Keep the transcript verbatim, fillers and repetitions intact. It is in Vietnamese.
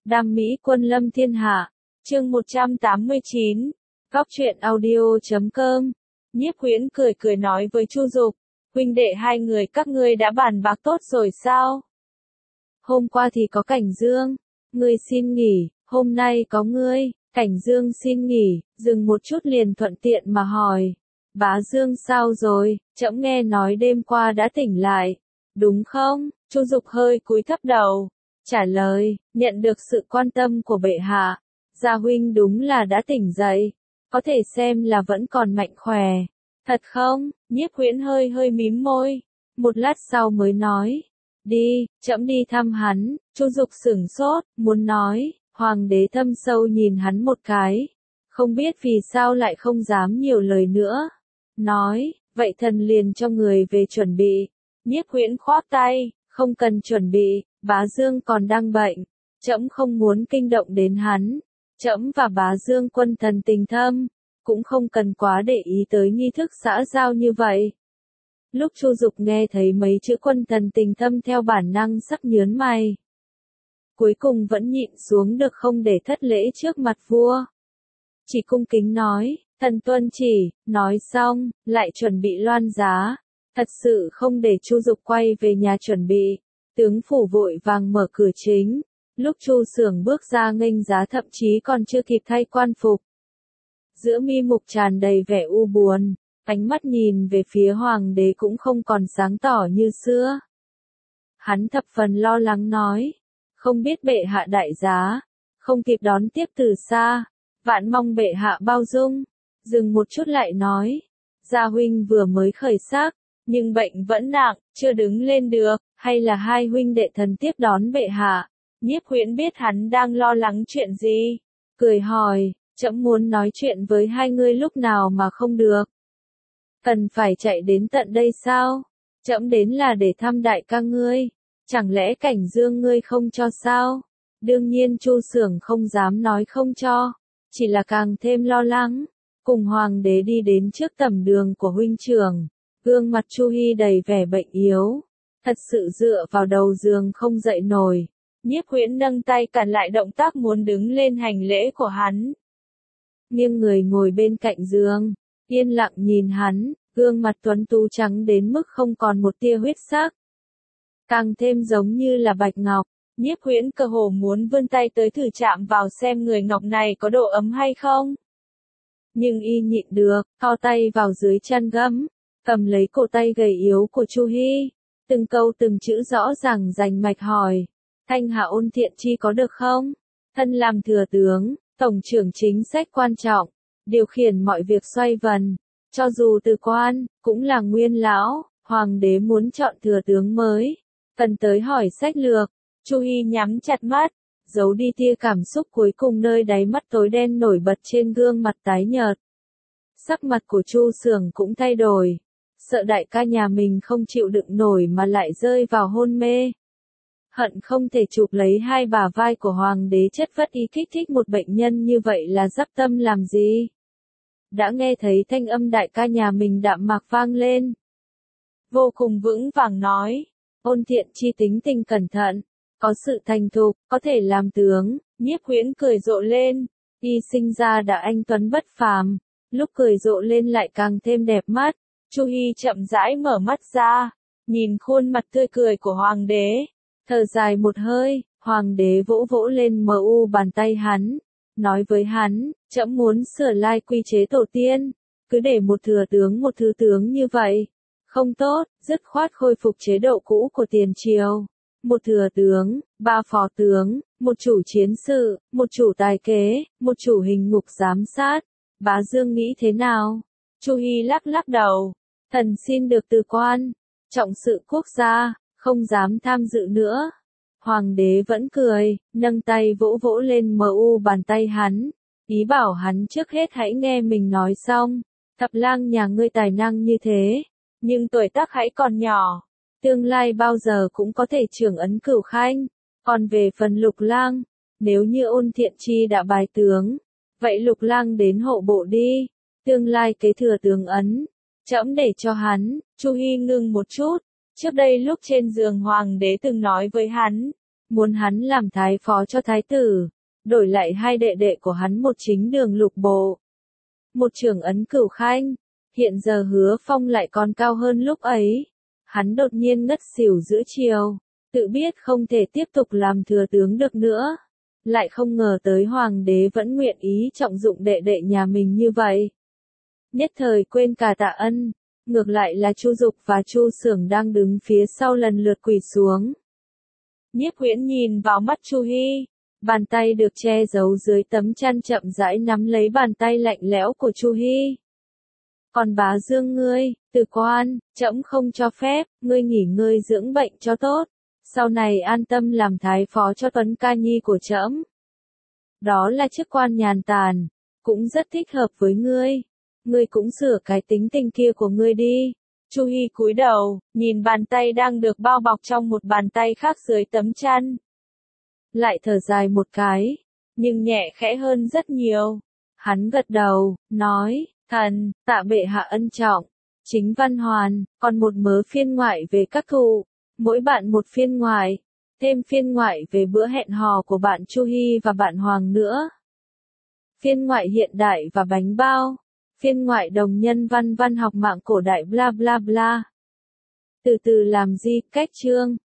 Đam mỹ quân lâm thiên hạ. Chương một trăm tám mươi chín. Góc truyện audio chấm com. Nhiếp Huyễn cười cười nói với Chu Dục, huynh đệ hai người các ngươi đã bàn bạc tốt rồi sao? Hôm qua thì có Cảnh Dương, ngươi xin nghỉ, hôm nay có ngươi, Cảnh Dương xin nghỉ, dừng một chút liền thuận tiện mà hỏi. Bá Dương sao rồi, trẫm nghe nói đêm qua đã tỉnh lại, đúng không? Chu Dục hơi cúi thấp đầu, trả lời, nhận được sự quan tâm của bệ hạ, gia huynh đúng là đã tỉnh dậy, có thể xem là vẫn còn mạnh khỏe. Thật không? Nhiếp Huyễn hơi hơi mím môi, một lát sau mới nói, đi, trẫm đi thăm hắn. Chu Dục sửng sốt, muốn nói, hoàng đế thâm sâu nhìn hắn một cái, không biết vì sao lại không dám nhiều lời nữa. Nói, vậy thần liền cho người về chuẩn bị. Nhiếp Huyễn khoác tay, không cần chuẩn bị, Bá Dương còn đang bệnh, trẫm không muốn kinh động đến hắn. Trẫm và Bá Dương quân thần tình thâm, cũng không cần quá để ý tới nghi thức xã giao như vậy. Lúc Chu Dục nghe thấy mấy chữ quân thần tình thâm theo bản năng sắc nhớn mày. Cuối cùng vẫn nhịn xuống được không để thất lễ trước mặt vua. Chỉ cung kính nói, thần tuân chỉ, nói xong, lại chuẩn bị loan giá. Thật sự không để Chu Dục quay về nhà chuẩn bị, tướng phủ vội vàng mở cửa chính. Lúc Chu Xưởng bước ra nghênh giá thậm chí còn chưa kịp thay quan phục. Giữa mi mục tràn đầy vẻ u buồn, ánh mắt nhìn về phía hoàng đế cũng không còn sáng tỏ như xưa. Hắn thập phần lo lắng nói, không biết bệ hạ đại giá, không kịp đón tiếp từ xa, vạn mong bệ hạ bao dung. Dừng một chút lại nói, gia huynh vừa mới khởi sắc, nhưng bệnh vẫn nặng, chưa đứng lên được, hay là hai huynh đệ thần tiếp đón bệ hạ. Nhiếp Huyễn biết hắn đang lo lắng chuyện gì, cười hỏi, trẫm muốn nói chuyện với hai ngươi lúc nào mà không được. Cần phải chạy đến tận đây sao? Trẫm đến là để thăm đại ca ngươi, chẳng lẽ Cảnh Dương ngươi không cho sao? Đương nhiên Chu Xưởng không dám nói không cho, chỉ là càng thêm lo lắng. Cùng hoàng đế đi đến trước tẩm đường của huynh trưởng, gương mặt Chu Hi đầy vẻ bệnh yếu, thật sự dựa vào đầu giường không dậy nổi. Nhiếp Huyễn nâng tay cản lại động tác muốn đứng lên hành lễ của hắn. Nghiêng người ngồi bên cạnh giường, yên lặng nhìn hắn, gương mặt tuấn tú trắng đến mức không còn một tia huyết sắc. Càng thêm giống như là bạch ngọc. Nhiếp Huyễn cơ hồ muốn vươn tay tới thử chạm vào xem người ngọc này có độ ấm hay không. Nhưng y nhịn được, thò tay vào dưới chăn gấm, cầm lấy cổ tay gầy yếu của Chu Hi, từng câu từng chữ rõ ràng rành mạch hỏi, Thanh Hạ ôn thiện chi có được không? Thân làm thừa tướng, tổng trưởng chính sách quan trọng, điều khiển mọi việc xoay vần, cho dù từ quan, cũng là nguyên lão, hoàng đế muốn chọn thừa tướng mới, cần tới hỏi sách lược. Chu Hi nhắm chặt mắt, giấu đi tia cảm xúc cuối cùng nơi đáy mắt tối đen nổi bật trên gương mặt tái nhợt. Sắc mặt của Chu Xưởng cũng thay đổi, sợ đại ca nhà mình không chịu đựng nổi mà lại rơi vào hôn mê. Hận không thể chụp lấy hai bả vai của hoàng đế chất vất y kích thích một bệnh nhân như vậy là dắp tâm làm gì. Đã nghe thấy thanh âm đại ca nhà mình đạm mạc vang lên. Vô cùng vững vàng nói, ôn thiện chi tính tình cẩn thận, có sự thành thục, có thể làm tướng. Nhiếp Huyễn cười rộ lên, y sinh ra đã anh tuấn bất phàm, lúc cười rộ lên lại càng thêm đẹp mắt. Chu Hi chậm rãi mở mắt ra, nhìn khuôn mặt tươi cười của hoàng đế, thở dài một hơi. Hoàng đế vỗ vỗ lên mờ u bàn tay hắn, nói với hắn, trẫm muốn sửa lại quy chế tổ tiên, cứ để một thừa tướng một thứ tướng như vậy, không tốt, dứt khoát khôi phục chế độ cũ của tiền triều. Một thừa tướng, ba phó tướng, một chủ chiến sự, một chủ tài kế, một chủ hình ngục giám sát. Bá Dương nghĩ thế nào? Chu Hi lắc lắc đầu, thần xin được từ quan, trọng sự quốc gia, không dám tham dự nữa. Hoàng đế vẫn cười, nâng tay vỗ vỗ lên mờ u bàn tay hắn, ý bảo hắn trước hết hãy nghe mình nói xong. Thập lang nhà ngươi tài năng như thế, nhưng tuổi tác hãy còn nhỏ, tương lai bao giờ cũng có thể trưởng ấn cửu khanh. Còn về phần Lục lang, nếu như ôn thiện chi đã bài tướng, vậy Lục lang đến hộ bộ đi, tương lai kế thừa tướng ấn, trẫm để cho hắn. Chu Hi ngưng một chút, trước đây lúc trên giường hoàng đế từng nói với hắn, muốn hắn làm thái phó cho thái tử, đổi lại hai đệ đệ của hắn một chính đường lục bộ, một trưởng ấn cửu khanh. Hiện giờ Hứa Phong lại còn cao hơn lúc ấy. Hắn đột nhiên ngất xỉu giữa chiều, tự biết không thể tiếp tục làm thừa tướng được nữa. Lại không ngờ tới hoàng đế vẫn nguyện ý trọng dụng đệ đệ nhà mình như vậy. Nhất thời quên cả tạ ân, ngược lại là Chu Dục và Chu Xưởng đang đứng phía sau lần lượt quỳ xuống. Nhiếp Huyễn nhìn vào mắt Chu Hi, bàn tay được che giấu dưới tấm chăn chậm rãi nắm lấy bàn tay lạnh lẽo của Chu Hi. Còn bá Dương ngươi, Từ Quan, trẫm không cho phép, ngươi nghỉ ngơi dưỡng bệnh cho tốt, sau này an tâm làm thái phó cho Tuấn ca nhi của trẫm. Đó là chức quan nhàn tản, cũng rất thích hợp với ngươi. Ngươi cũng sửa cái tính tình kia của ngươi đi. Chu Hi cúi đầu, nhìn bàn tay đang được bao bọc trong một bàn tay khác dưới tấm chăn. Lại thở dài một cái, nhưng nhẹ khẽ hơn rất nhiều. Hắn gật đầu, nói, thần, tạ bệ hạ ân trọng. Chính Văn Hoàn, còn một mớ phiên ngoại về các cụ, mỗi bạn một phiên ngoại, thêm phiên ngoại về bữa hẹn hò của bạn Chu Hi và bạn Hoàng nữa. Phiên ngoại hiện đại và bánh bao, phiên ngoại đồng nhân văn văn học mạng cổ đại bla bla bla. Từ từ làm gì, cách chương.